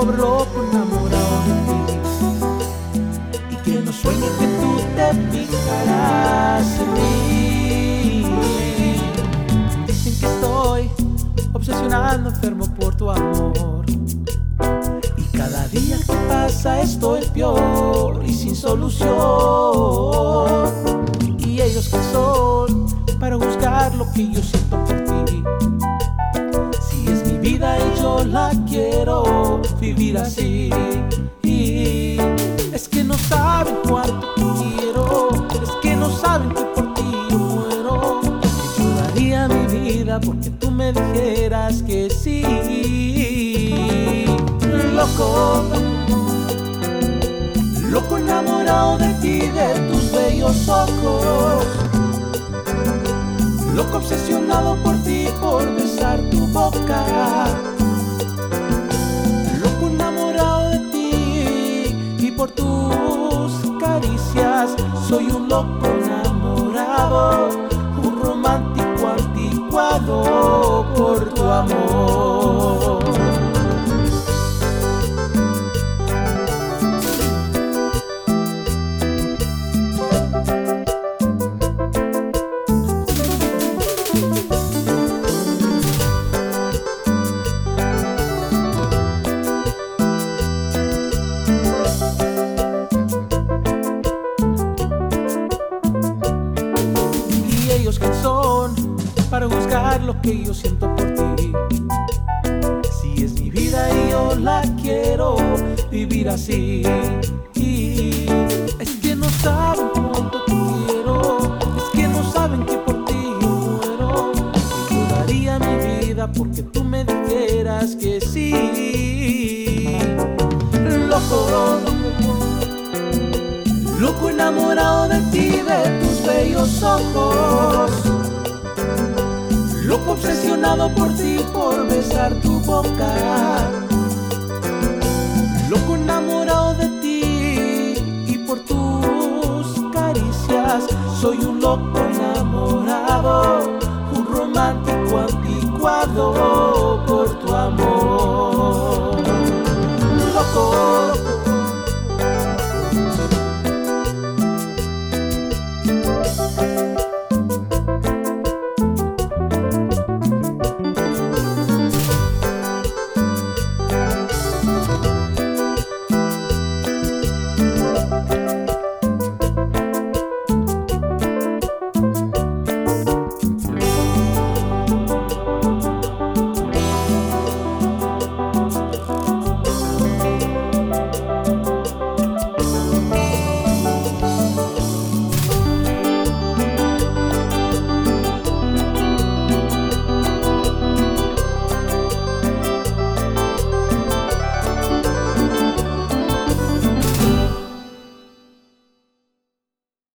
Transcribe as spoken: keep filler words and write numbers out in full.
pobre loco enamorado de ti, y que no sueñe que tú te fijarás en mí. Dicen que estoy obsesionado, enfermo por tu amor, y cada día que pasa estoy peor y sin solución. Y ellos que son para juzgar lo que yo siento por ti, si es mi vida y yo la quiero vivir así. Y es que no saben cuánto te quiero, es que no saben que por ti yo muero, que yo daría mi vida porque tú me dijeras que sí. Loco, loco enamorado de ti, de tus bellos ojos, loco obsesionado por ti, por besar tu boca, loco enamorado de ti y por tus caricias. Soy un loco enamorado, un romántico anticuado por tu amor. Que son para juzgar lo que yo siento por ti, si es mi vida y yo la quiero vivir así. Y es que no saben cuánto te quiero, es que no saben que por ti yo muero, que yo daría mi vida porque tú me dijeras que sí. Loco, loco enamorado de ti, de tus bellos ojos, loco obsesionado por ti, por besar tu boca, loco enamorado de ti y por tus caricias. Soy un loco enamorado